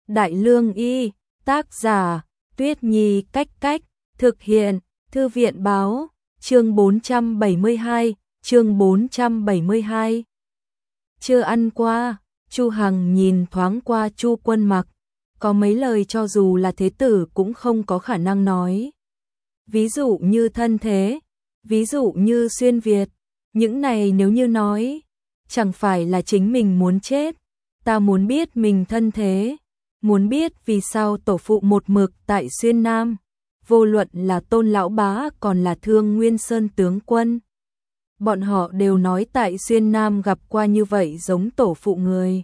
Đại Lương Y, tác giả, Tuyết Nhi Cách Cách, thực hiện, Thư viện báo, chương 472, chương 472. Chưa ăn qua, Chu Hằng nhìn thoáng qua Chu Quân Mặc, có mấy lời cho dù là thế tử cũng không có khả năng nói. Ví dụ như thân thế, ví dụ như xuyên Việt, những này nếu như nói, chẳng phải là chính mình muốn chết. Ta muốn biết mình thân thế, muốn biết vì sao tổ phụ một mực tại xuyên Nam, vô luận là Tôn lão bá còn là Thương Nguyên Sơn tướng quân. Bọn họ đều nói tại xuyên Nam gặp qua như vậy giống tổ phụ người.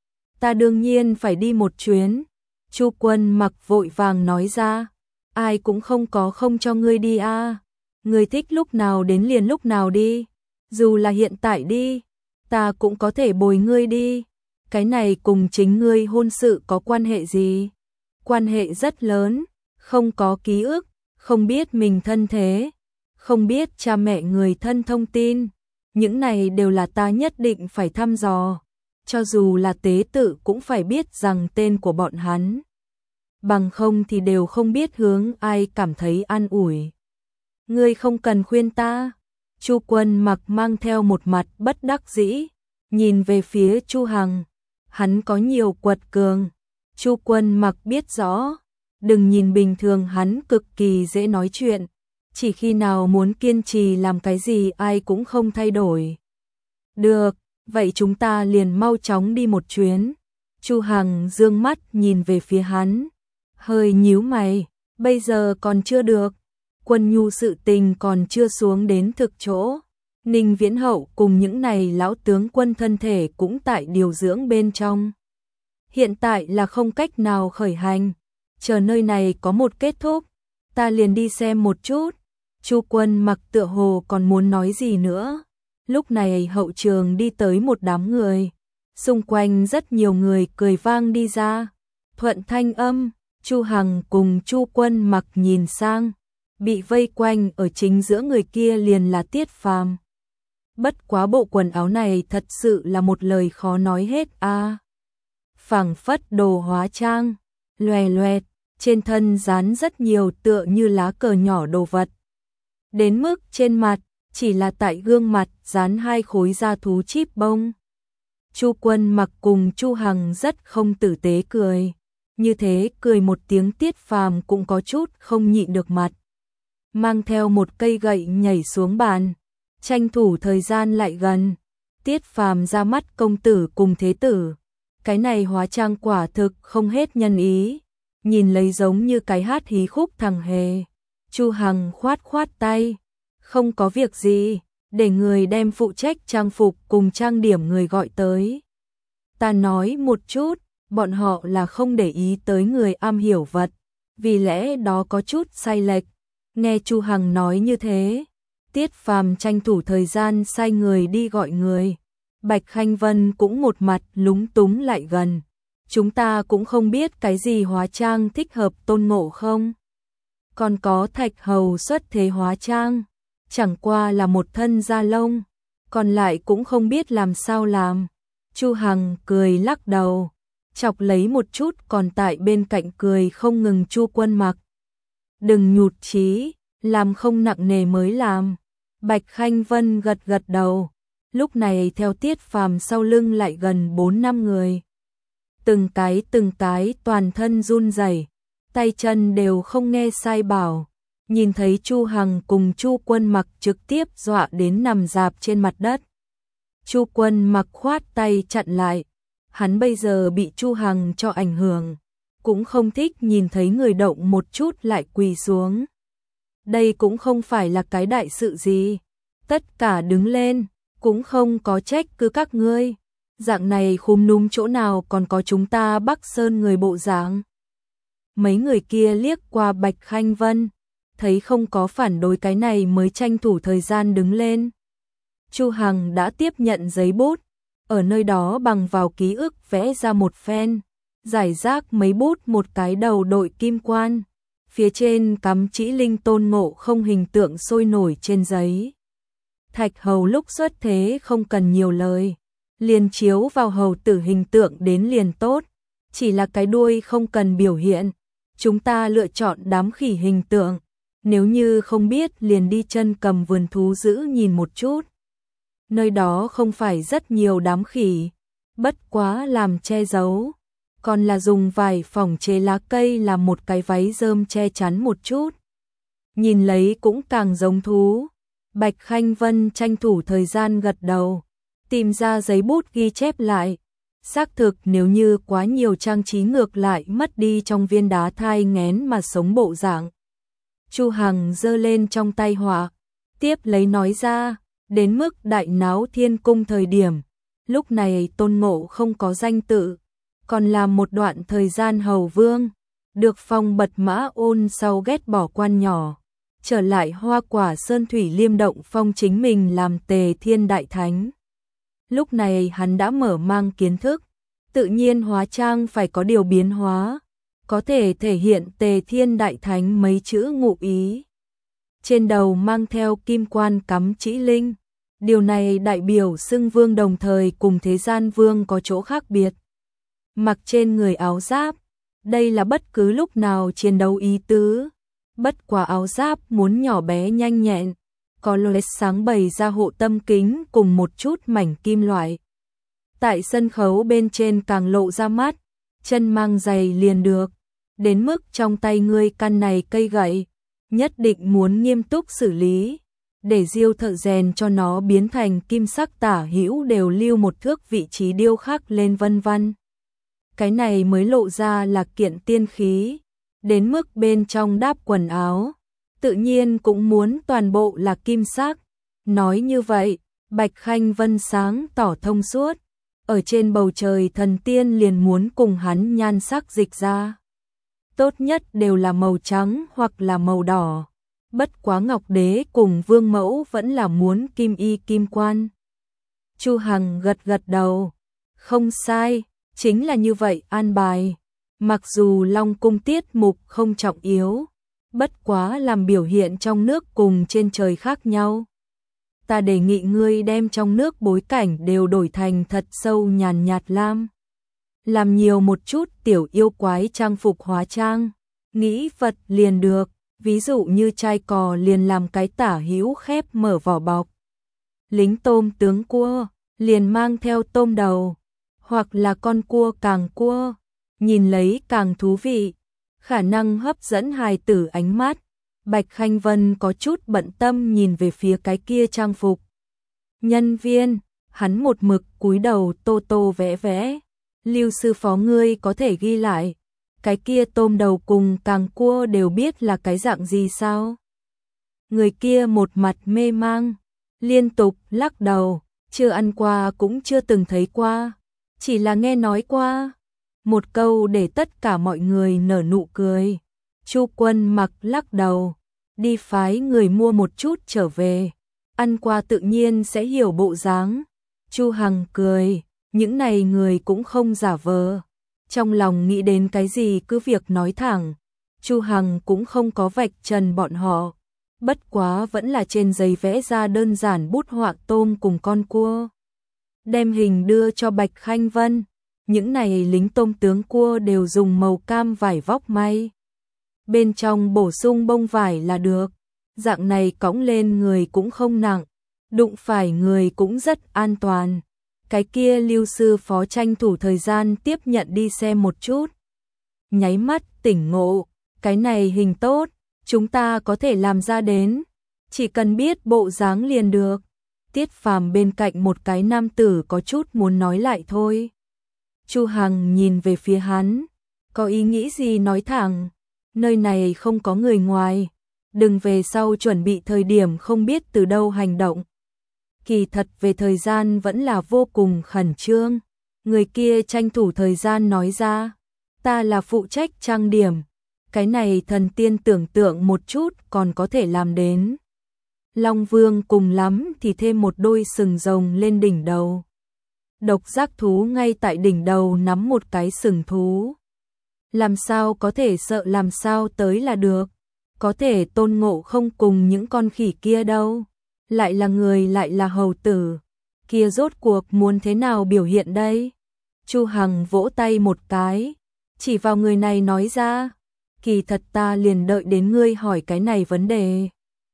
Ta đương nhiên phải đi một chuyến. Chu Quân Mặc vội vàng nói ra, ai cũng không có không cho ngươi đi a. Ngươi thích lúc nào đến liền lúc nào đi, dù là hiện tại đi, ta cũng có thể bồi ngươi đi. Cái này cùng chính ngươi hôn sự có quan hệ gì? Quan hệ rất lớn, không có ký ức, không biết mình thân thế, không biết cha mẹ người thân thông tin, những này đều là ta nhất định phải thăm dò, cho dù là tế tự cũng phải biết rằng tên của bọn hắn. Bằng không thì đều không biết hướng ai cảm thấy an ủi. Ngươi không cần khuyên ta. Chu Quân Mặc mang theo một mặt bất đắc dĩ, nhìn về phía Chu Hằng. Hắn có nhiều quật cường. Chu Quân Mặc biết rõ, đừng nhìn bình thường hắn cực kỳ dễ nói chuyện, chỉ khi nào muốn kiên trì làm cái gì ai cũng không thay đổi. Được, vậy chúng ta liền mau chóng đi một chuyến. Chu Hằng dương mắt nhìn về phía hắn, hơi nhíu mày, bây giờ còn chưa được, Quân Nhu sự tình còn chưa xuống đến thực chỗ. Ninh Viễn Hậu cùng những này lão tướng quân thân thể cũng tại điều dưỡng bên trong. Hiện tại là không cách nào khởi hành, chờ nơi này có một kết thúc, ta liền đi xem một chút. Chu Quân Mặc tựa hồ còn muốn nói gì nữa. Lúc này hậu trường đi tới một đám người, xung quanh rất nhiều người cười vang đi ra. Thuận thanh âm, Chu Hằng cùng Chu Quân Mặc nhìn sang, bị vây quanh ở chính giữa người kia liền là Tiết Phàm. Bất quá bộ quần áo này thật sự là một lời khó nói hết a. Phảng phất đồ hóa trang, loè loẹt, trên thân dán rất nhiều tựa như lá cờ nhỏ đồ vật. Đến mức trên mặt, chỉ là tại gương mặt dán 2 khối da thú chip bông. Chu Quân Mặc cùng Chu Hằng rất không tử tế cười. Như thế cười một tiếng Tiết Phàm cũng có chút không nhịn được mặt. Mang theo một cây gậy nhảy xuống bàn, tranh thủ thời gian lại gần. Tiết Phàm ra mắt công tử cùng thế tử. Cái này hóa trang quả thực không hết nhân ý, nhìn lấy giống như cái hát hí khúc thằng hề. Chu Hằng khoát khoát tay, không có việc gì, để người đem phụ trách trang phục cùng trang điểm người gọi tới. Ta nói một chút, bọn họ là không để ý tới người am hiểu vật, vì lẽ đó có chút sai lệch. Nghe Chu Hằng nói như thế, Tiết Phàm tranh thủ thời gian sai người đi gọi người. Bạch Khanh Vân cũng một mặt lúng túng lại gần. Chúng ta cũng không biết cái gì hóa trang thích hợp Tôn Ngộ không. Còn có Thạch Hầu xuất thế hóa trang, chẳng qua là một thân da lông, còn lại cũng không biết làm sao làm. Chu Hằng cười lắc đầu, chọc lấy một chút còn tại bên cạnh cười không ngừng Chu Quân Mặc. Đừng nhụt chí, làm không nặng nề mới làm. Bạch Khanh Vân gật gật đầu. Lúc này theo Tiết Phàm sau lưng lại gần 4-5 người. Từng cái toàn thân run rẩy, tay chân đều không nghe sai bảo. Nhìn thấy Chu Hằng cùng Chu Quân Mặc trực tiếp dọa đến nằm rạp trên mặt đất. Chu Quân Mặc khoát tay chặn lại. Hắn bây giờ bị Chu Hằng cho ảnh hưởng, cũng không thích nhìn thấy người động một chút lại quỳ xuống. Đây cũng không phải là cái đại sự gì. Tất cả đứng lên, cũng không có trách cứ các ngươi. Dạng này khúm núm chỗ nào còn có chúng ta Bắc Sơn người bộ dạng. Mấy người kia liếc qua Bạch Khanh Vân, thấy không có phản đối cái này mới tranh thủ thời gian đứng lên. Chu Hằng đã tiếp nhận giấy bút, ở nơi đó bằng vào ký ức vẽ ra một phen, giải rác mấy bút một cái đầu đội kim quan, phía trên cắm chĩ linh Tôn Ngộ không hình tượng sôi nổi trên giấy. Thạch Hầu lúc xuất thế không cần nhiều lời, liền chiếu vào hầu tử hình tượng đến liền tốt. chỉ là cái đuôi không cần biểu hiện. Chúng ta lựa chọn đám khỉ hình tượng, nếu như không biết liền đi chân cầm vườn thú giữ nhìn một chút. Nơi đó không phải rất nhiều đám khỉ, bất quá làm che giấu, còn là dùng vải phỏng chế lá cây làm một cái váy rơm che chắn một chút. Nhìn lấy cũng càng giống thú. Bạch Khanh Vân tranh thủ thời gian gật đầu, tìm ra giấy bút ghi chép lại. Xác thực nếu như quá nhiều trang trí ngược lại mất đi trong viên đá thai nghén mà sống bộ dạng. Chu Hằng giơ lên trong tay họa, tiếp lấy nói ra, đến mức đại náo thiên cung thời điểm. Lúc này Tôn Ngộ không có danh tự, còn làm một đoạn thời gian hầu vương, được phong bật mã ôn sau ghét bỏ quan nhỏ. Trở lại Hoa Quả Sơn Thủy Liêm Động phong chính mình làm Tề Thiên Đại Thánh. Lúc này hắn đã mở mang kiến thức, tự nhiên hóa trang phải có điều biến hóa, có thể thể hiện Tề Thiên Đại Thánh mấy chữ ngụ ý. Trên đầu mang theo kim quan cắm chỉ linh, điều này đại biểu xưng vương đồng thời cùng thế gian vương có chỗ khác biệt. Mặc trên người áo giáp, đây là bất cứ lúc nào chiến đấu ý tứ. Bất quả áo giáp muốn nhỏ bé nhanh nhẹn, có lóe sáng bày ra hộ tâm kính cùng một chút mảnh kim loại. Tại sân khấu bên trên càng lộ ra mắt, chân mang giày liền được, đến mức trong tay ngươi căn này cây gậy, nhất định muốn nghiêm túc xử lý, để diêu thợ rèn cho nó biến thành kim sắc tả hữu đều lưu một thước vị trí điêu khắc lên vân vân. Cái này mới lộ ra là kiện tiên khí. Đến mức bên trong đáp quần áo, tự nhiên cũng muốn toàn bộ là kim sắc. Nói như vậy, Bạch Khanh Vân sáng tỏ thông suốt, ở trên bầu trời thần tiên liền muốn cùng hắn nhan sắc dịch ra. Tốt nhất đều là màu trắng hoặc là màu đỏ, bất quá Ngọc Đế cùng Vương Mẫu vẫn là muốn kim y kim quan. Chu Hằng gật gật đầu, không sai, chính là như vậy an bài. Mặc dù Long Cung tiết mục không trọng yếu, bất quá làm biểu hiện trong nước cùng trên trời khác nhau. Ta đề nghị ngươi đem trong nước bối cảnh đều đổi thành thật sâu nhàn nhạt lam. Làm nhiều một chút tiểu yêu quái trang phục hóa trang, nghĩ vật liền được, ví dụ như trai cò liền làm cái tả hữu khép mở vỏ bọc. Lính tôm tướng cua, liền mang theo tôm đầu, hoặc là con cua càng cua. Nhìn lấy càng thú vị, khả năng hấp dẫn hài tử ánh mắt. Bạch Khanh Vân có chút bận tâm nhìn về phía cái kia trang phục. Nhân viên, hắn một mực cúi đầu tô tô vẽ vẽ. Lưu sư phó ngươi có thể ghi lại, cái kia tôm đầu cùng càng cua đều biết là cái dạng gì sao? Người kia một mặt mê mang, liên tục lắc đầu, chưa ăn qua cũng chưa từng thấy qua, chỉ là nghe nói qua. Một câu để tất cả mọi người nở nụ cười. Chu Quân Mặc lắc đầu, đi phái người mua một chút trở về, ăn qua tự nhiên sẽ hiểu bộ dáng. Chu Hằng cười, những này người cũng không giả vờ, trong lòng nghĩ đến cái gì cứ việc nói thẳng. Chu Hằng cũng không có vạch trần bọn họ, bất quá vẫn là trên giấy vẽ ra đơn giản bút họa tôm cùng con cua. Đem hình đưa cho Bạch Khanh Vân. Những này lính tôm tướng cua đều dùng màu cam vải vóc may. Bên trong bổ sung bông vải là được. Dạng này cõng lên người cũng không nặng, đụng phải người cũng rất an toàn. Cái kia Lưu sư phó tranh thủ thời gian tiếp nhận đi xem một chút. Nháy mắt tỉnh ngộ, cái này hình tốt, chúng ta có thể làm ra đến. Chỉ cần biết bộ dáng liền được. Tiết Phàm bên cạnh một cái nam tử có chút muốn nói lại thôi. Chu Hằng nhìn về phía hắn, có ý nghĩ gì nói thẳng, nơi này không có người ngoài, đừng về sau chuẩn bị thời điểm không biết từ đâu hành động. Kỳ thật về thời gian vẫn là vô cùng khẩn trương, người kia tranh thủ thời gian nói ra, ta là phụ trách trang điểm, cái này thần tiên tưởng tượng một chút còn có thể làm đến. Long Vương cùng lắm thì thêm một đôi sừng rồng lên đỉnh đầu. Độc giác thú ngay tại đỉnh đầu nắm một cái sừng thú. Làm sao có thể sợ làm sao tới là được. Có thể Tôn Ngộ không cùng những con khỉ kia đâu. Lại là người lại là hầu tử. Kia rốt cuộc muốn thế nào biểu hiện đây? Chu Hằng vỗ tay một cái, chỉ vào người này nói ra, kỳ thật ta liền đợi đến ngươi hỏi cái này vấn đề.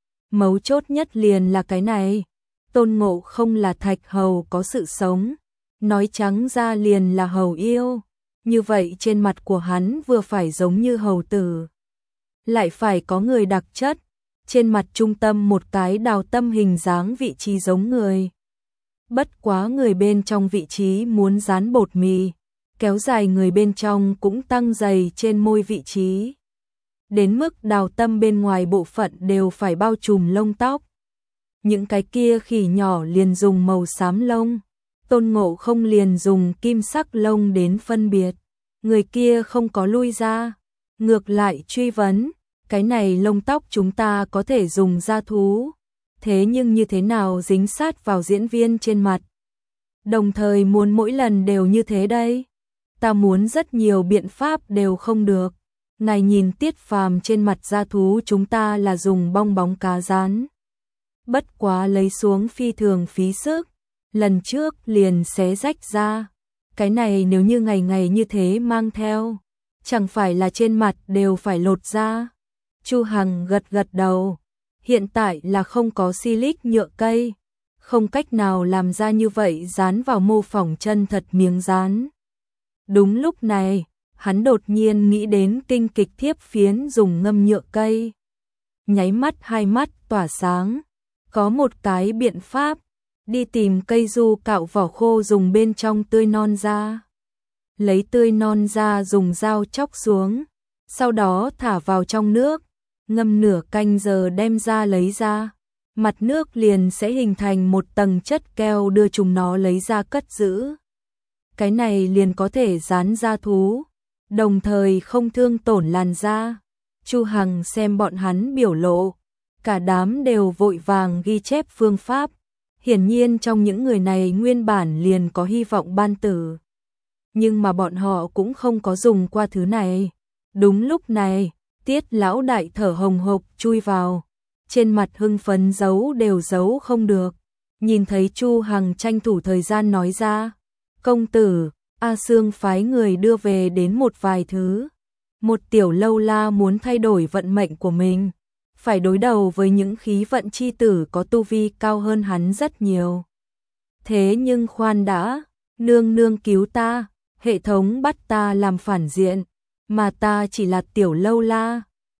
Mấu chốt nhất liền là cái này, Tôn Ngộ Không là thạch hầu có sự sống, nói trắng ra liền là hầu yêu, như vậy trên mặt của hắn vừa phải giống như hầu tử, lại phải có người đặc chất, trên mặt trung tâm một cái đào tâm hình dáng vị trí giống người. Bất quá người bên trong vị trí muốn dán bột mì, kéo dài người bên trong cũng tăng dày trên môi vị trí. Đến mức đào tâm bên ngoài bộ phận đều phải bao trùm lông tóc. Những cái kia khỉ nhỏ liền dùng màu xám lông, Tôn Ngộ Không liền dùng kim sắc lông đến phân biệt. Người kia không có lui ra, ngược lại truy vấn, cái này lông tóc chúng ta có thể dùng ra thú, thế nhưng như thế nào dính sát vào diễn viên trên mặt? Đồng thời muốn mỗi lần đều như thế đây? Ta muốn rất nhiều biện pháp đều không được. Ngài nhìn Tiết Phàm trên mặt da thú chúng ta là dùng bong bóng cá rán. Bất quá lấy xuống phi thường phí sức, lần trước liền xé rách ra. Cái này nếu như ngày ngày như thế mang theo, chẳng phải là trên mặt đều phải lột ra. Chu Hằng gật gật đầu, hiện tại là không có silic nhựa cây, không cách nào làm ra như vậy dán vào mô phỏng chân thật miếng dán. Đúng lúc này, hắn đột nhiên nghĩ đến kinh kịch thiếp phiến dùng ngâm nhựa cây. Nháy mắt hai mắt tỏa sáng, có một cái biện pháp, đi tìm cây du cạo vỏ khô dùng bên trong tươi non ra. Lấy tươi non ra dùng dao chóc xuống, sau đó thả vào trong nước, ngâm nửa canh giờ đem ra lấy ra. Mặt nước liền sẽ hình thành một tầng chất keo đưa chúng nó lấy ra cất giữ. Cái này liền có thể dán da thú, đồng thời không thương tổn làn da. Chu Hằng xem bọn hắn biểu lộ, cả đám đều vội vàng ghi chép phương pháp. Hiển nhiên trong những người này nguyên bản liền có hy vọng ban tử. Nhưng mà bọn họ cũng không có dùng qua thứ này. Đúng lúc này, Tiết lão đại thở hồng hộc chui vào. Trên mặt hưng phấn giấu đều giấu không được. Nhìn thấy Chu Hằng tranh thủ thời gian nói ra. Công tử, A Sương phái người đưa về đến một vài thứ. Một tiểu lâu la muốn thay đổi vận mệnh của mình. Phải đối đầu với những khí vận chi tử có tu vi cao hơn hắn rất nhiều. Thế nhưng khoan đã, nương nương cứu ta, hệ thống bắt ta làm phản diện, mà ta chỉ là tiểu lâu la,